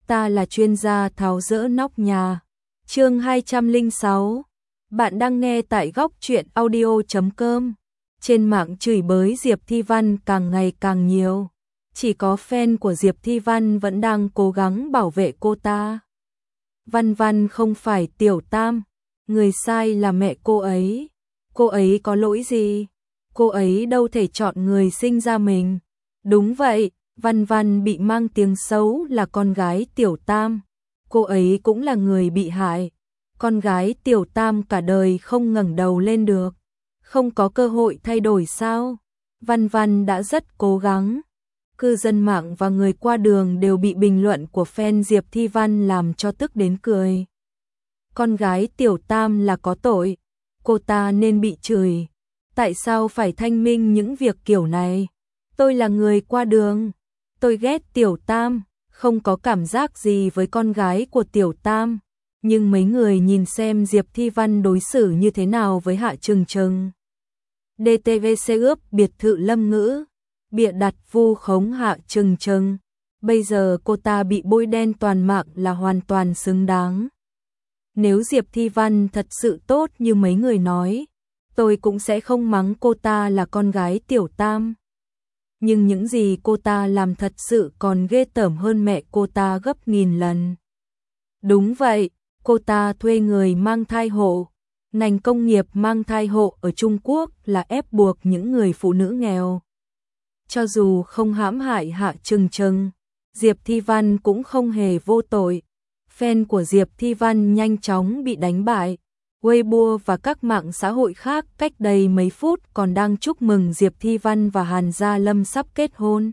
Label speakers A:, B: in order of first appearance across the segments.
A: ta là chuyên gia tháo dỡ nóc nhà. Chương 206. Bạn đang nghe tại góc truyện audio.com. Trên mạng chửi bới Diệp Thi Văn càng ngày càng nhiều. Chỉ có fan của Diệp Thi Văn vẫn đang cố gắng bảo vệ cô ta. Văn Văn không phải Tiểu Tam, người sai là mẹ cô ấy. Cô ấy có lỗi gì? Cô ấy đâu thể chọn người sinh ra mình. Đúng vậy, Văn Văn bị mang tiếng xấu là con gái Tiểu Tam. Cô ấy cũng là người bị hại. Con gái Tiểu Tam cả đời không ngẩng đầu lên được. Không có cơ hội thay đổi sao? Văn Văn đã rất cố gắng. Cư dân mạng và người qua đường đều bị bình luận của fan Diệp Thi Văn làm cho tức đến cười. Con gái Tiểu Tam là có tội. Cô ta nên bị chửi. Tại sao phải thanh minh những việc kiểu này? Tôi là người qua đường. Tôi ghét Tiểu Tam, không có cảm giác gì với con gái của Tiểu Tam. Nhưng mấy người nhìn xem Diệp Thi Văn đối xử như thế nào với Hạ Trừng Trừng. DTVC ướp biệt thự Lâm Ngữ, bịa đặt vu khống Hạ Trừng Trừng. Bây giờ cô ta bị bôi đen toàn mạng là hoàn toàn xứng đáng. Nếu Diệp Thi Văn thật sự tốt như mấy người nói, tôi cũng sẽ không mắng cô ta là con gái Tiểu Tam. Nhưng những gì cô ta làm thật sự còn ghê tởm hơn mẹ cô ta gấp nghìn lần. Đúng vậy, cô ta thuê người mang thai hộ. Ngành công nghiệp mang thai hộ ở Trung Quốc là ép buộc những người phụ nữ nghèo. Cho dù không hãm hại Hạ Trừng Trừng, Diệp Thi Văn cũng không hề vô tội. Fan của Diệp Thi Văn nhanh chóng bị đánh bại. Weibo và các mạng xã hội khác cách đây mấy phút còn đang chúc mừng Diệp Thi Văn và Hàn Gia Lâm sắp kết hôn.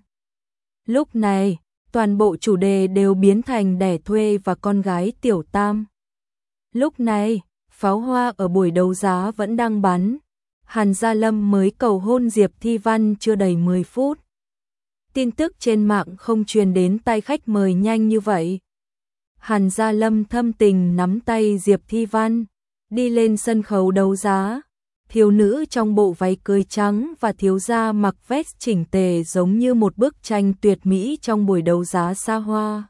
A: Lúc này, toàn bộ chủ đề đều biến thành đẻ thuê và con gái Tiểu Tam. Lúc này, pháo hoa ở buổi đấu giá vẫn đang bắn. Hàn Gia Lâm mới cầu hôn Diệp Thi Văn chưa đầy 10 phút. Tin tức trên mạng không truyền đến tay khách mời nhanh như vậy. Hàn Gia Lâm thâm tình nắm tay Diệp Thi Văn, đi lên sân khấu đấu giá. Thiếu nữ trong bộ váy cưới trắng và thiếu gia mặc vest chỉnh tề giống như một bức tranh tuyệt mỹ trong buổi đấu giá xa hoa.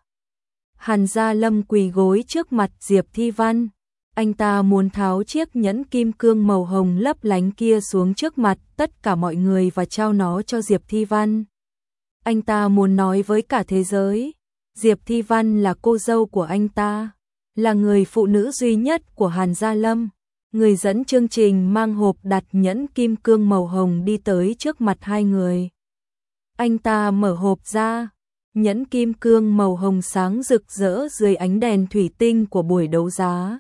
A: Hàn Gia Lâm quỳ gối trước mặt Diệp Thi Văn. Anh ta muốn tháo chiếc nhẫn kim cương màu hồng lấp lánh kia xuống trước mặt tất cả mọi người và trao nó cho Diệp Thi Văn. Anh ta muốn nói với cả thế giới, Diệp Thi Văn là cô dâu của anh ta, là người phụ nữ duy nhất của Hàn Gia Lâm. Người dẫn chương trình mang hộp đặt nhẫn kim cương màu hồng đi tới trước mặt hai người. Anh ta mở hộp ra, nhẫn kim cương màu hồng sáng rực rỡ dưới ánh đèn thủy tinh của buổi đấu giá.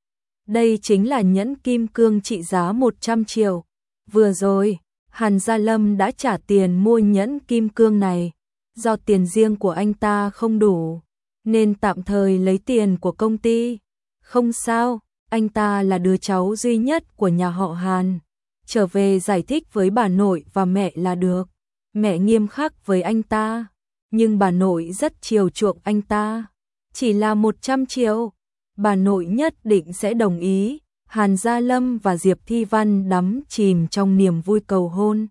A: Đây chính là nhẫn kim cương trị giá 100 triệu. Vừa rồi, Hàn Gia Lâm đã trả tiền mua nhẫn kim cương này. Do tiền riêng của anh ta không đủ, nên tạm thời lấy tiền của công ty. Không sao, anh ta là đứa cháu duy nhất của nhà họ Hàn. Trở về giải thích với bà nội và mẹ là được. Mẹ nghiêm khắc với anh ta, nhưng bà nội rất chiều chuộng anh ta. Chỉ là 100 triệu. Bà nội nhất định sẽ đồng ý. Hàn Gia Lâm và Diệp Thi Văn đắm chìm trong niềm vui cầu hôn.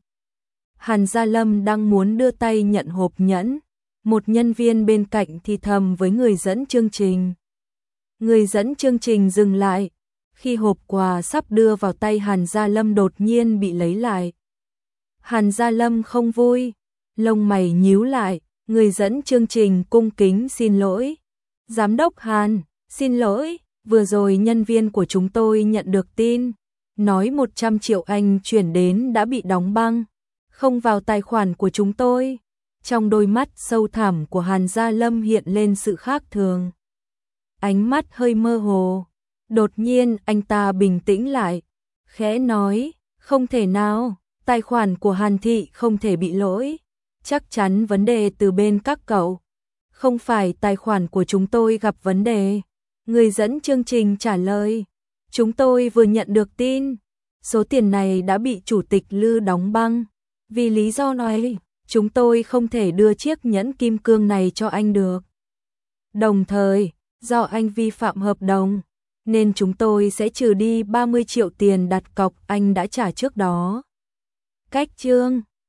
A: Hàn Gia Lâm đang muốn đưa tay nhận hộp nhẫn. Một nhân viên bên cạnh thì thầm với người dẫn chương trình. Người dẫn chương trình dừng lại. Khi hộp quà sắp đưa vào tay Hàn Gia Lâm đột nhiên bị lấy lại. Hàn Gia Lâm không vui. Lông mày nhíu lại. Người dẫn chương trình cung kính xin lỗi. Giám đốc Hàn, xin lỗi. Vừa rồi nhân viên của chúng tôi nhận được tin. Nói 100 triệu anh chuyển đến đã bị đóng băng. Không vào tài khoản của chúng tôi. Trong đôi mắt sâu thẳm của Hàn Gia Lâm hiện lên sự khác thường. Ánh mắt hơi mơ hồ. Đột nhiên anh ta bình tĩnh lại. Khẽ nói, không thể nào, tài khoản của Hàn Thị không thể bị lỗi. Chắc chắn vấn đề từ bên các cậu. Không phải tài khoản của chúng tôi gặp vấn đề. Người dẫn chương trình trả lời. Chúng tôi vừa nhận được tin. Số tiền này đã bị chủ tịch Lư đóng băng. Vì lý do nói, chúng tôi không thể đưa chiếc nhẫn kim cương này cho anh được. Đồng thời, do anh vi phạm hợp đồng, nên chúng tôi sẽ trừ đi 30 triệu tiền đặt cọc anh đã trả trước đó. Cách chương